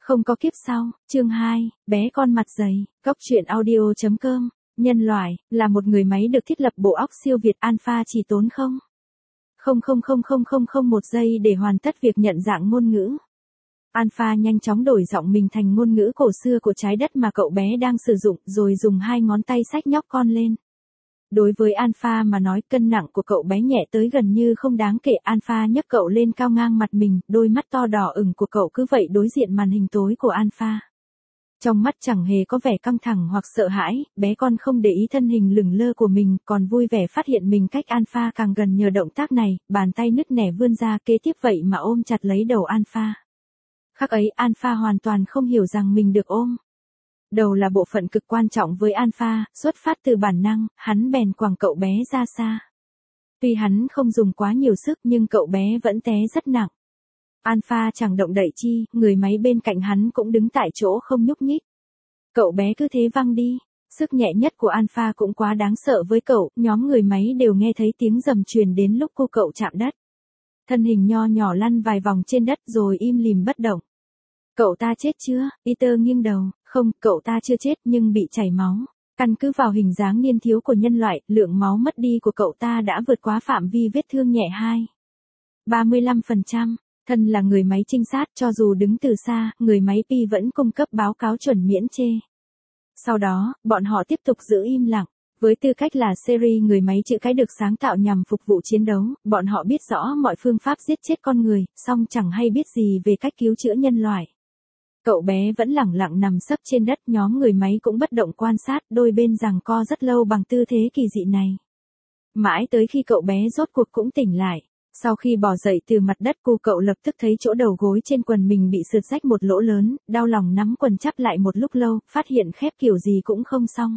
Không có kiếp sau, chương 2, bé con mặt dày, góc truyện audio.com, nhân loại, là một người máy được thiết lập bộ óc siêu việt alpha chỉ tốn 1 giây để hoàn tất việc nhận dạng ngôn ngữ. Alpha nhanh chóng đổi giọng mình thành ngôn ngữ cổ xưa của trái đất mà cậu bé đang sử dụng rồi dùng 2 ngón tay xách nhóc con lên. Đối với Alpha mà nói cân nặng của cậu bé nhẹ tới gần như không đáng kể. Alpha nhấc cậu lên cao ngang mặt mình, đôi mắt to đỏ ửng của cậu cứ vậy đối diện màn hình tối của Alpha. Trong mắt chẳng hề có vẻ căng thẳng hoặc sợ hãi, bé con không để ý thân hình lửng lơ của mình, còn vui vẻ phát hiện mình cách Alpha càng gần nhờ động tác này, bàn tay nứt nẻ vươn ra kế tiếp vậy mà ôm chặt lấy đầu Alpha. Khắc ấy Alpha hoàn toàn không hiểu rằng mình được ôm. Đầu là bộ phận cực quan trọng với Alpha, xuất phát từ bản năng, hắn bèn quẳng cậu bé ra xa. Tuy hắn không dùng quá nhiều sức nhưng cậu bé vẫn té rất nặng. Alpha chẳng động đậy chi, người máy bên cạnh hắn cũng đứng tại chỗ không nhúc nhích. Cậu bé cứ thế văng đi, sức nhẹ nhất của Alpha cũng quá đáng sợ với cậu, nhóm người máy đều nghe thấy tiếng rầm truyền đến lúc cô cậu chạm đất. Thân hình nho nhỏ lăn vài vòng trên đất rồi im lìm bất động. Cậu ta chết chưa? Peter nghiêng đầu, không, cậu ta chưa chết nhưng bị chảy máu. Căn cứ vào hình dáng niên thiếu của nhân loại, lượng máu mất đi của cậu ta đã vượt quá phạm vi vết thương nhẹ 35%. Thân là người máy trinh sát, cho dù đứng từ xa, người máy Pi vẫn cung cấp báo cáo chuẩn miễn chê. Sau đó, bọn họ tiếp tục giữ im lặng. Với tư cách là series người máy chữ cái được sáng tạo nhằm phục vụ chiến đấu, bọn họ biết rõ mọi phương pháp giết chết con người, song chẳng hay biết gì về cách cứu chữa nhân loại. Cậu bé vẫn lẳng lặng nằm sấp trên đất, nhóm người máy cũng bất động quan sát, đôi bên giằng co rất lâu bằng tư thế kỳ dị này. Mãi tới khi cậu bé rốt cuộc cũng tỉnh lại. Sau khi bò dậy từ mặt đất, cậu lập tức thấy chỗ đầu gối trên quần mình bị sượt rách một lỗ lớn, đau lòng nắm quần chắp lại một lúc lâu, phát hiện khép kiểu gì cũng không xong.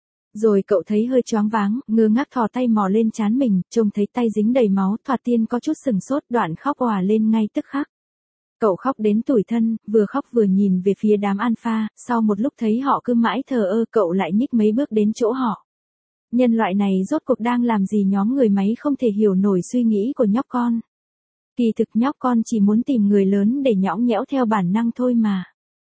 Rồi cậu thấy hơi choáng váng, ngơ ngác thò tay mò lên trán mình, trông thấy tay dính đầy máu, thoạt tiên có chút sừng sốt, đoạn khóc òa lên ngay tức khắc. Cậu khóc đến tủi thân, vừa khóc vừa nhìn về phía đám Alpha, sau một lúc thấy họ cứ mãi thờ ơ, cậu lại nhích mấy bước đến chỗ họ. Nhân loại này rốt cuộc đang làm gì? Nhóm người máy không thể hiểu nổi suy nghĩ của nhóc con. Kỳ thực nhóc con chỉ muốn tìm người lớn để nhõng nhẽo theo bản năng thôi mà.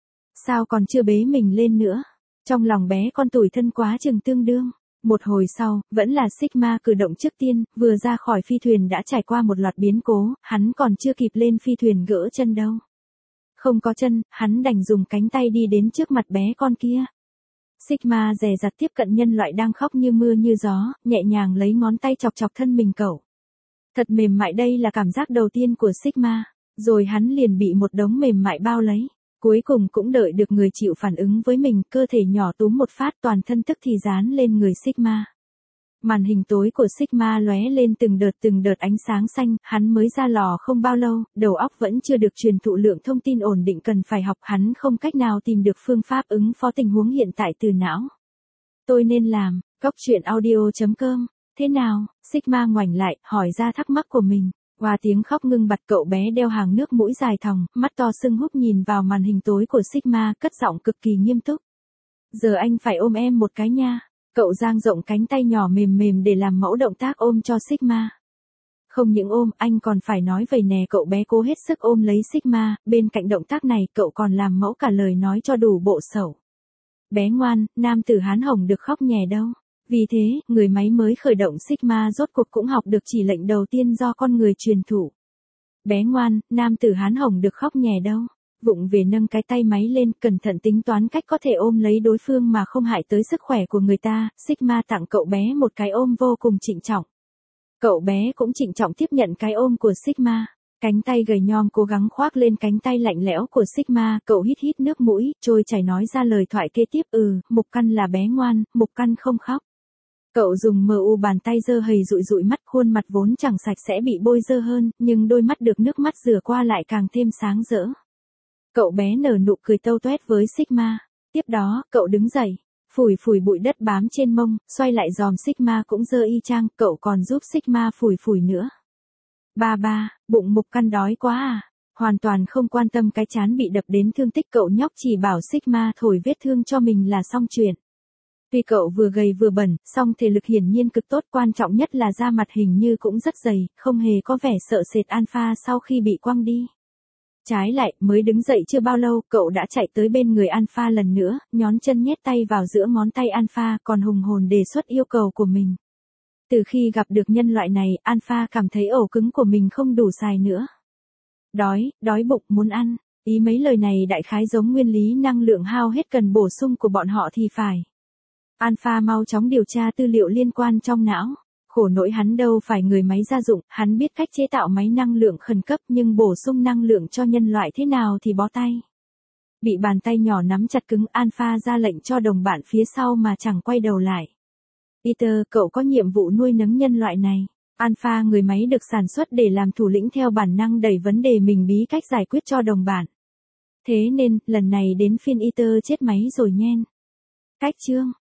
Sao còn chưa bế mình lên nữa? Trong lòng bé con tủi thân quá chừng tương đương. Một hồi sau, vẫn là Sigma cử động trước tiên, vừa ra khỏi phi thuyền đã trải qua một loạt biến cố, hắn còn chưa kịp lên phi thuyền gỡ chân đâu. Không có chân, hắn đành dùng cánh tay đi đến trước mặt bé con kia. Sigma dè dặt tiếp cận nhân loại đang khóc như mưa như gió, nhẹ nhàng lấy ngón tay chọc chọc thân mình cậu. Thật mềm mại, đây là cảm giác đầu tiên của Sigma, rồi hắn liền bị một đống mềm mại bao lấy. Cuối cùng cũng đợi được người chịu phản ứng với mình, cơ thể nhỏ túm một phát, toàn thân tức thì dán lên người Sigma. Màn hình tối của Sigma lóe lên từng đợt ánh sáng xanh, hắn mới ra lò không bao lâu, đầu óc vẫn chưa được truyền thụ lượng thông tin ổn định cần phải học, hắn không cách nào tìm được phương pháp ứng phó tình huống hiện tại từ não. Tôi nên làm, góc truyện audio.com, thế nào? Sigma ngoảnh lại, hỏi ra thắc mắc của mình. Qua tiếng khóc ngưng bặt, cậu bé đeo hàng nước mũi dài thòng, mắt to sưng húp nhìn vào màn hình tối của Sigma, cất giọng cực kỳ nghiêm túc. Giờ anh phải ôm em một cái nha. Cậu dang rộng cánh tay nhỏ mềm mềm để làm mẫu động tác ôm cho Sigma. Không những ôm, anh còn phải nói vậy nè. Cậu bé cố hết sức ôm lấy Sigma, bên cạnh động tác này cậu còn làm mẫu cả lời nói cho đủ bộ sẩu. Bé ngoan, nam tử hán hồng được khóc nhè đâu. Vì thế, người máy mới khởi động Sigma rốt cuộc cũng học được chỉ lệnh đầu tiên do con người truyền thụ. Bé ngoan, nam tử hán hồng được khóc nhè đâu. Vụng về nâng cái tay máy lên, cẩn thận tính toán cách có thể ôm lấy đối phương mà không hại tới sức khỏe của người ta. Sigma tặng cậu bé một cái ôm vô cùng trịnh trọng. Cậu bé cũng trịnh trọng tiếp nhận cái ôm của Sigma. Cánh tay gầy nhom cố gắng khoác lên cánh tay lạnh lẽo của Sigma, cậu hít hít nước mũi, trôi chảy nói ra lời thoại kế tiếp. Mục Căn là bé ngoan, Mục Căn không khóc. Cậu dùng bàn tay dơ hầy dụi mắt, khuôn mặt vốn chẳng sạch sẽ bị bôi dơ hơn, nhưng đôi mắt được nước mắt rửa qua lại càng thêm sáng rỡ. Cậu bé nở nụ cười tâu toét với Sigma. Tiếp đó, cậu đứng dậy, phủi bụi đất bám trên mông, xoay lại giòm Sigma cũng dơ y chang, cậu còn giúp Sigma phủi nữa. Ba, bụng Mục Căn đói quá à? Hoàn toàn không quan tâm cái trán bị đập đến thương tích, cậu nhóc chỉ bảo Sigma thổi vết thương cho mình là xong chuyện. Tuy cậu vừa gầy vừa bẩn, song thể lực hiển nhiên cực tốt, quan trọng nhất là da mặt hình như cũng rất dày, không hề có vẻ sợ sệt Alpha sau khi bị quăng đi. Trái lại, mới đứng dậy chưa bao lâu, cậu đã chạy tới bên người Alpha lần nữa, nhón chân nhét tay vào giữa ngón tay Alpha, còn hùng hồn đề xuất yêu cầu của mình. Từ khi gặp được nhân loại này, Alpha cảm thấy ổ cứng của mình không đủ xài nữa. Đói bụng, muốn ăn. Ý mấy lời này đại khái giống nguyên lý năng lượng hao hết cần bổ sung của bọn họ thì phải. Alpha mau chóng điều tra tư liệu liên quan trong não. Khổ nỗi hắn đâu phải người máy gia dụng, hắn biết cách chế tạo máy năng lượng khẩn cấp nhưng bổ sung năng lượng cho nhân loại thế nào thì bó tay. Bị bàn tay nhỏ nắm chặt cứng, Alpha ra lệnh cho đồng bạn phía sau mà chẳng quay đầu lại. Peter, cậu có nhiệm vụ nuôi nấng nhân loại này. Alpha người máy được sản xuất để làm thủ lĩnh theo bản năng đẩy vấn đề mình bí cách giải quyết cho đồng bạn. Thế nên, lần này đến phiên Peter chết máy rồi nhen. Cách chương